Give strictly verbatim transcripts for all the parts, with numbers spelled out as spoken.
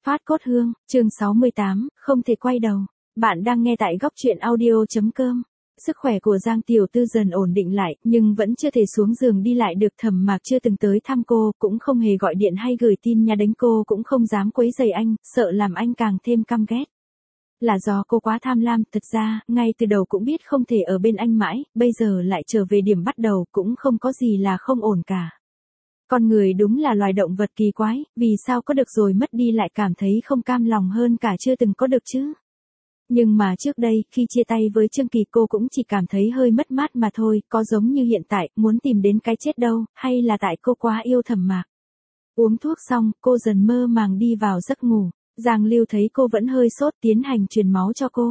Thoát cốt hương, chương sáu mươi tám, không thể quay đầu. Bạn đang nghe tại góc truyện audio.com. Sức khỏe của Giang Tiểu Tư dần ổn định lại, nhưng vẫn chưa thể xuống giường đi lại được. Thẩm Mạc chưa từng tới thăm cô, cũng không hề gọi điện hay gửi tin nhắn đánh cô, cũng không dám quấy rầy anh, sợ làm anh càng thêm căm ghét. Là do cô quá tham lam, thật ra, ngay từ đầu cũng biết không thể ở bên anh mãi, bây giờ lại trở về điểm bắt đầu, cũng không có gì là không ổn cả. Con người đúng là loài động vật kỳ quái, vì sao có được rồi mất đi lại cảm thấy không cam lòng hơn cả chưa từng có được chứ? Nhưng mà trước đây, khi chia tay với Trương Kỳ cô cũng chỉ cảm thấy hơi mất mát mà thôi, có giống như hiện tại, muốn tìm đến cái chết đâu, hay là tại cô quá yêu Thẩm Mạc. Uống thuốc xong, cô dần mơ màng đi vào giấc ngủ. Giang Lưu thấy cô vẫn hơi sốt, tiến hành truyền máu cho cô.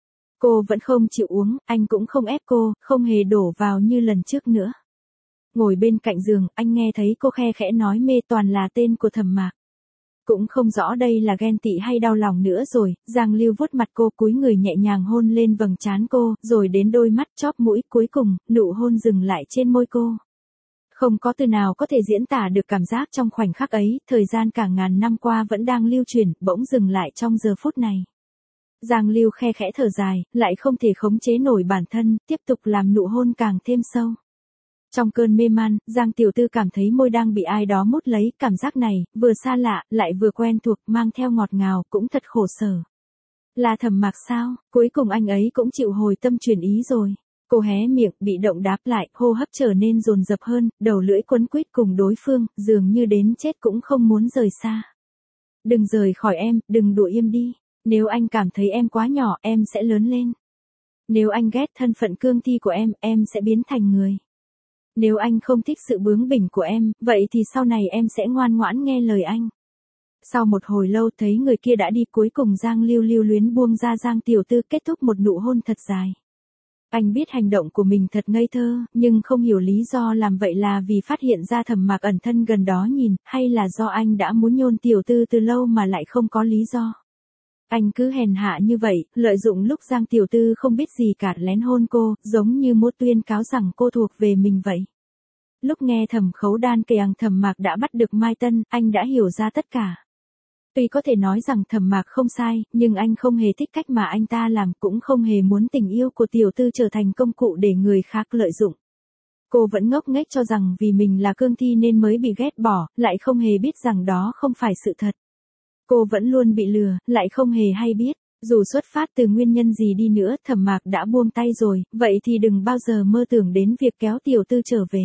Cô vẫn không chịu uống, anh cũng không ép cô, không hề đổ vào như lần trước nữa. Ngồi bên cạnh giường, anh nghe thấy cô khe khẽ nói mê toàn là tên của Thẩm Mạc. Cũng không rõ đây là ghen tị hay đau lòng nữa rồi. Giang Lưu vuốt mặt cô, cúi người nhẹ nhàng hôn lên vầng trán cô, rồi đến đôi mắt, chóp mũi, cuối cùng, nụ hôn dừng lại trên môi cô. Không có từ nào có thể diễn tả được cảm giác trong khoảnh khắc ấy, thời gian cả ngàn năm qua vẫn đang lưu chuyển, bỗng dừng lại trong giờ phút này. Giang Lưu khe khẽ thở dài, lại không thể khống chế nổi bản thân, tiếp tục làm nụ hôn càng thêm sâu. Trong cơn mê man, Giang Tiểu Tư cảm thấy môi đang bị ai đó mút lấy, cảm giác này, vừa xa lạ, lại vừa quen thuộc, mang theo ngọt ngào, cũng thật khổ sở. Là Thẩm Mạc sao, cuối cùng anh ấy cũng chịu hồi tâm chuyển ý rồi. Cô hé miệng, bị động đáp lại, hô hấp trở nên dồn dập hơn, đầu lưỡi quấn quýt cùng đối phương, dường như đến chết cũng không muốn rời xa. Đừng rời khỏi em, đừng đuổi em đi. Nếu anh cảm thấy em quá nhỏ, em sẽ lớn lên. Nếu anh ghét thân phận cương thi của em, em sẽ biến thành người. Nếu anh không thích sự bướng bỉnh của em, vậy thì sau này em sẽ ngoan ngoãn nghe lời anh. Sau một hồi lâu thấy người kia đã đi, cuối cùng Giang Lưu lưu luyến buông ra Giang Tiểu Tư, kết thúc một nụ hôn thật dài. Anh biết hành động của mình thật ngây thơ, nhưng không hiểu lý do làm vậy là vì phát hiện ra Thẩm Mạc ẩn thân gần đó nhìn, hay là do anh đã muốn nhôn Tiểu Tư từ lâu mà lại không có lý do. Anh cứ hèn hạ như vậy, lợi dụng lúc Giang Tiểu Tư không biết gì cả lén hôn cô, giống như muốn tuyên cáo rằng cô thuộc về mình vậy. Lúc nghe Thẩm Khấu Đan kể rằng Thẩm Mạc đã bắt được Mai Tân, anh đã hiểu ra tất cả. Tuy có thể nói rằng Thẩm Mạc không sai, nhưng anh không hề thích cách mà anh ta làm, cũng không hề muốn tình yêu của Tiểu Tư trở thành công cụ để người khác lợi dụng. Cô vẫn ngốc nghếch cho rằng vì mình là cương thi nên mới bị ghét bỏ, lại không hề biết rằng đó không phải sự thật. Cô vẫn luôn bị lừa, lại không hề hay biết. Dù xuất phát từ nguyên nhân gì đi nữa, Thẩm Mạc đã buông tay rồi, vậy thì đừng bao giờ mơ tưởng đến việc kéo Tiểu Tư trở về.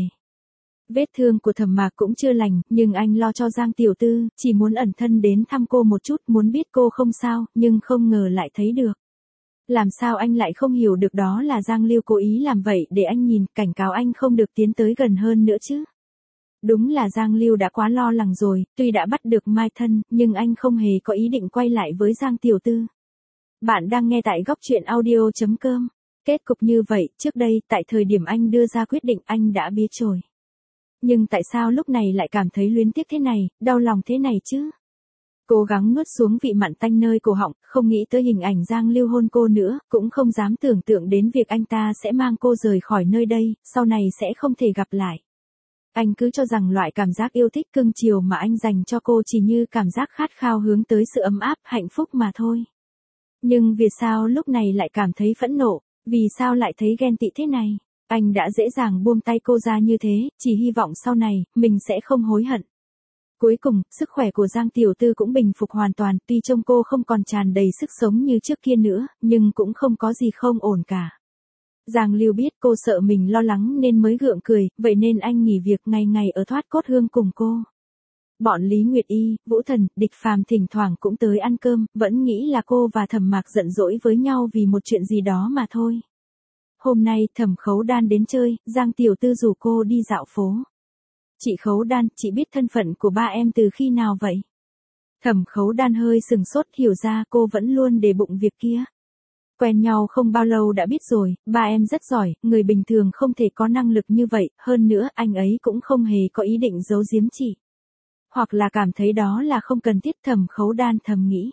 Vết thương của Thẩm Mạc cũng chưa lành, nhưng anh lo cho Giang Tiểu Tư, chỉ muốn ẩn thân đến thăm cô một chút, muốn biết cô không sao, nhưng không ngờ lại thấy được. Làm sao anh lại không hiểu được đó là Giang Lưu cố ý làm vậy để anh nhìn, cảnh cáo anh không được tiến tới gần hơn nữa chứ. Đúng là Giang Lưu đã quá lo lắng rồi, tuy đã bắt được Mai Thân, nhưng anh không hề có ý định quay lại với Giang Tiểu Tư. Bạn đang nghe tại góc truyện audio.com. Kết cục như vậy, trước đây, tại thời điểm anh đưa ra quyết định anh đã biết rồi. Nhưng tại sao lúc này lại cảm thấy luyến tiếc thế này, đau lòng thế này chứ? Cố gắng nuốt xuống vị mặn tanh nơi cổ họng, không nghĩ tới hình ảnh Giang Lưu hôn cô nữa, cũng không dám tưởng tượng đến việc anh ta sẽ mang cô rời khỏi nơi đây, sau này sẽ không thể gặp lại. Anh cứ cho rằng loại cảm giác yêu thích cưng chiều mà anh dành cho cô chỉ như cảm giác khát khao hướng tới sự ấm áp, hạnh phúc mà thôi. Nhưng vì sao lúc này lại cảm thấy phẫn nộ, vì sao lại thấy ghen tị thế này? Anh đã dễ dàng buông tay cô ra như thế, chỉ hy vọng sau này, mình sẽ không hối hận. Cuối cùng, sức khỏe của Giang Tiểu Tư cũng bình phục hoàn toàn, tuy trông cô không còn tràn đầy sức sống như trước kia nữa, nhưng cũng không có gì không ổn cả. Giang Lưu biết cô sợ mình lo lắng nên mới gượng cười, vậy nên anh nghỉ việc ngày ngày ở Thoát Cốt Hương cùng cô. Bọn Lý Nguyệt Y, Vũ Thần, Địch Phàm thỉnh thoảng cũng tới ăn cơm, vẫn nghĩ là cô và Thẩm Mạc giận dỗi với nhau vì một chuyện gì đó mà thôi. Hôm nay Thẩm Khấu Đan đến chơi, Giang Tiểu Tư rủ cô đi dạo phố. Chị Khấu Đan, chị biết thân phận của ba em từ khi nào vậy? Thẩm Khấu Đan hơi sừng sốt, hiểu ra cô vẫn luôn để bụng việc kia. Quen nhau không bao lâu đã biết rồi, ba em rất giỏi, người bình thường không thể có năng lực như vậy, hơn nữa anh ấy cũng không hề có ý định giấu giếm chị. Hoặc là cảm thấy đó là không cần thiết, Thẩm Khấu Đan thầm nghĩ.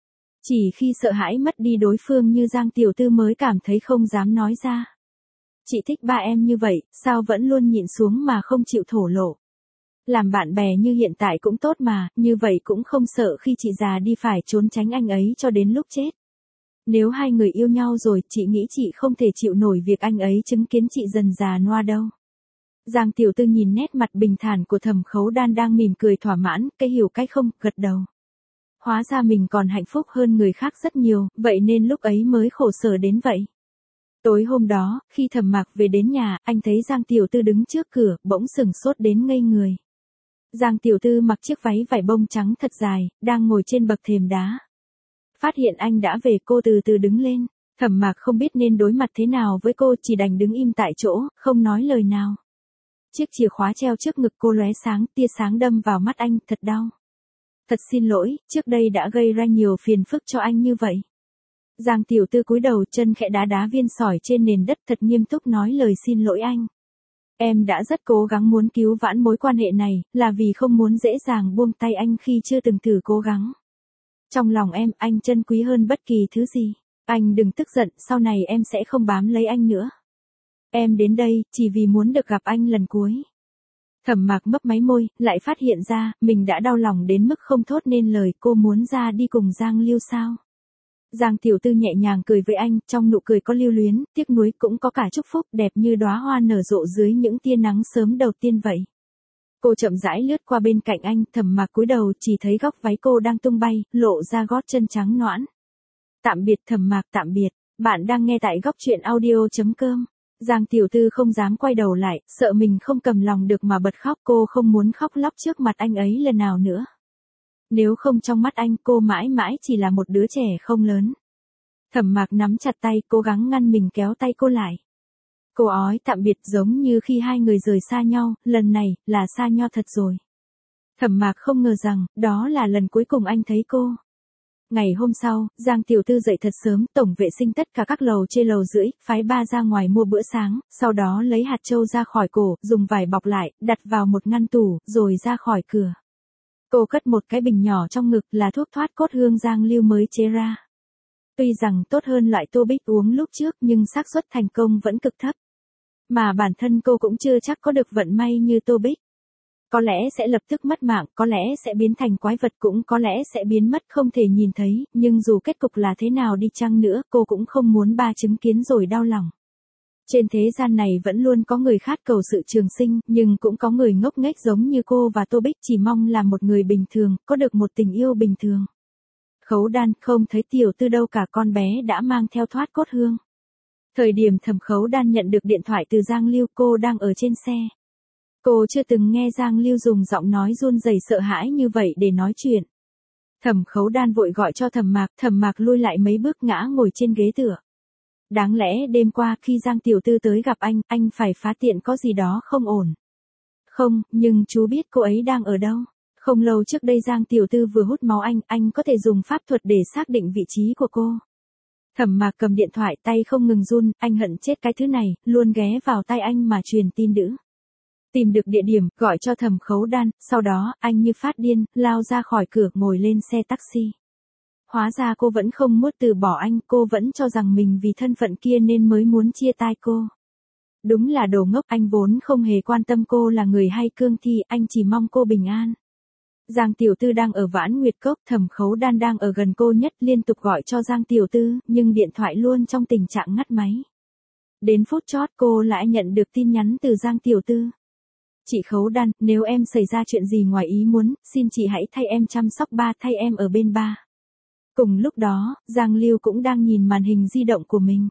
Chỉ khi sợ hãi mất đi đối phương như Giang Tiểu Tư mới cảm thấy không dám nói ra. Chị thích ba em như vậy, sao vẫn luôn nhịn xuống mà không chịu thổ lộ? Làm bạn bè như hiện tại cũng tốt mà, như vậy cũng không sợ khi chị già đi phải trốn tránh anh ấy cho đến lúc chết. Nếu hai người yêu nhau rồi, chị nghĩ chị không thể chịu nổi việc anh ấy chứng kiến chị dần già noa đâu. Giang tiểu tư nhìn nét mặt bình thản của Thẩm Khấu Đan đang mỉm cười thỏa mãn, cái hiểu cái không, gật đầu. Hóa ra mình còn hạnh phúc hơn người khác rất nhiều, vậy nên lúc ấy mới khổ sở đến vậy. Tối hôm đó, khi Thẩm Mạc về đến nhà, anh thấy Giang tiểu tư đứng trước cửa, bỗng sừng sốt đến ngây người. Giang tiểu tư mặc chiếc váy vải bông trắng thật dài, đang ngồi trên bậc thềm đá. Phát hiện anh đã về, cô từ từ đứng lên. Thẩm Mạc không biết nên đối mặt thế nào với cô, chỉ đành đứng im tại chỗ, không nói lời nào. Chiếc chìa khóa treo trước ngực cô lóe sáng, tia sáng đâm vào mắt anh, thật đau. Thật xin lỗi, trước đây đã gây ra nhiều phiền phức cho anh như vậy. Giang tiểu tư cúi đầu, chân khẽ đá đá viên sỏi trên nền đất, thật nghiêm túc nói lời xin lỗi anh. Em đã rất cố gắng muốn cứu vãn mối quan hệ này, là vì không muốn dễ dàng buông tay anh khi chưa từng thử cố gắng. Trong lòng em, anh trân quý hơn bất kỳ thứ gì. Anh đừng tức giận, sau này em sẽ không bám lấy anh nữa. Em đến đây, chỉ vì muốn được gặp anh lần cuối. Thẩm Mạc mấp máy môi, lại phát hiện ra, mình đã đau lòng đến mức không thốt nên lời. Cô muốn ra đi cùng Giang Lưu sao? Giang tiểu tư nhẹ nhàng cười với anh, trong nụ cười có lưu luyến, tiếc nuối, cũng có cả chúc phúc, đẹp như đóa hoa nở rộ dưới những tia nắng sớm đầu tiên vậy. Cô chậm rãi lướt qua bên cạnh anh, Thẩm Mạc cúi đầu chỉ thấy góc váy cô đang tung bay, lộ ra gót chân trắng nõn. Tạm biệt Thẩm Mạc, tạm biệt. Bạn đang nghe tại góc truyện audio chấm com. Giang tiểu tư không dám quay đầu lại, sợ mình không cầm lòng được mà bật khóc, cô không muốn khóc lóc trước mặt anh ấy lần nào nữa. Nếu không trong mắt anh, cô mãi mãi chỉ là một đứa trẻ không lớn. Thẩm Mạc nắm chặt tay, cố gắng ngăn mình kéo tay cô lại. Cô ói tạm biệt giống như khi hai người rời xa nhau, lần này, là xa nhau thật rồi. Thẩm Mạc không ngờ rằng, đó là lần cuối cùng anh thấy cô. Ngày hôm sau, Giang tiểu tư dậy thật sớm, tổng vệ sinh tất cả các lầu trên lầu rưỡi, phái ba ra ngoài mua bữa sáng, sau đó lấy hạt châu ra khỏi cổ, dùng vải bọc lại, đặt vào một ngăn tủ, rồi ra khỏi cửa. Cô cất một cái bình nhỏ trong ngực, là thuốc thoát cốt hương Giang Lưu mới chế ra. Tuy rằng tốt hơn loại Tô Bích uống lúc trước, nhưng xác suất thành công vẫn cực thấp. Mà bản thân cô cũng chưa chắc có được vận may như Tô Bích. Có lẽ sẽ lập tức mất mạng, có lẽ sẽ biến thành quái vật, cũng có lẽ sẽ biến mất không thể nhìn thấy, nhưng dù kết cục là thế nào đi chăng nữa, cô cũng không muốn ba chứng kiến rồi đau lòng. Trên thế gian này vẫn luôn có người khát cầu sự trường sinh, nhưng cũng có người ngốc nghếch giống như cô và Tô Bích, chỉ mong là một người bình thường, có được một tình yêu bình thường. Khấu Đan, không thấy tiểu tư đâu cả, con bé đã mang theo thoát cốt hương. Thời điểm Thẩm Khấu Đan nhận được điện thoại từ Giang Lưu, cô đang ở trên xe. Cô chưa từng nghe Giang Lưu dùng giọng nói run rẩy sợ hãi như vậy để nói chuyện. Thẩm Khấu Đan vội gọi cho Thẩm Mạc, Thẩm Mạc lui lại mấy bước ngã ngồi trên ghế tựa. Đáng lẽ đêm qua khi Giang tiểu tư tới gặp anh, anh phải phá tiện có gì đó không ổn. Không, nhưng chú biết cô ấy đang ở đâu. Không lâu trước đây Giang tiểu tư vừa hút máu anh, anh có thể dùng pháp thuật để xác định vị trí của cô. Thẩm Mạc cầm điện thoại, tay không ngừng run, anh hận chết cái thứ này, luôn ghé vào tay anh mà truyền tin dữ. Tìm được địa điểm, gọi cho Thẩm Khấu Đan, sau đó, anh như phát điên, lao ra khỏi cửa, ngồi lên xe taxi. Hóa ra cô vẫn không muốn từ bỏ anh, cô vẫn cho rằng mình vì thân phận kia nên mới muốn chia tay cô. Đúng là đồ ngốc, anh vốn không hề quan tâm cô là người hay cương thi, anh chỉ mong cô bình an. Giang tiểu tư đang ở Vãn Nguyệt Cốc, Thẩm Khấu Đan đang ở gần cô nhất, liên tục gọi cho Giang tiểu tư, nhưng điện thoại luôn trong tình trạng ngắt máy. Đến phút chót cô lại nhận được tin nhắn từ Giang tiểu tư. Chị Khấu Đan, nếu em xảy ra chuyện gì ngoài ý muốn, xin chị hãy thay em chăm sóc ba, thay em ở bên ba. Cùng lúc đó, Giang Lưu cũng đang nhìn màn hình di động của mình.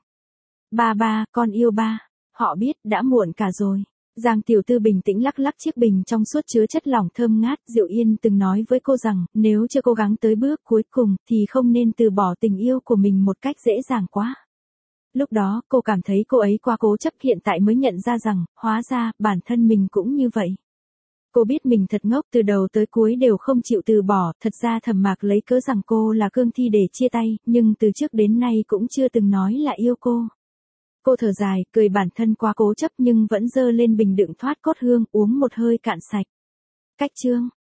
Ba ba, con yêu ba. Họ biết, đã muộn cả rồi. Giang tiểu tư bình tĩnh lắc lắc chiếc bình trong suốt chứa chất lỏng thơm ngát. Diệu Yên từng nói với cô rằng, nếu chưa cố gắng tới bước cuối cùng, thì không nên từ bỏ tình yêu của mình một cách dễ dàng quá. Lúc đó, cô cảm thấy cô ấy quá cố chấp, hiện tại mới nhận ra rằng, hóa ra, bản thân mình cũng như vậy. Cô biết mình thật ngốc, từ đầu tới cuối đều không chịu từ bỏ, thật ra Thẩm Mạc lấy cớ rằng cô là cương thi để chia tay, nhưng từ trước đến nay cũng chưa từng nói là yêu cô. Cô thở dài, cười bản thân quá cố chấp nhưng vẫn dơ lên bình đựng thoát cốt hương, uống một hơi cạn sạch. Cách chương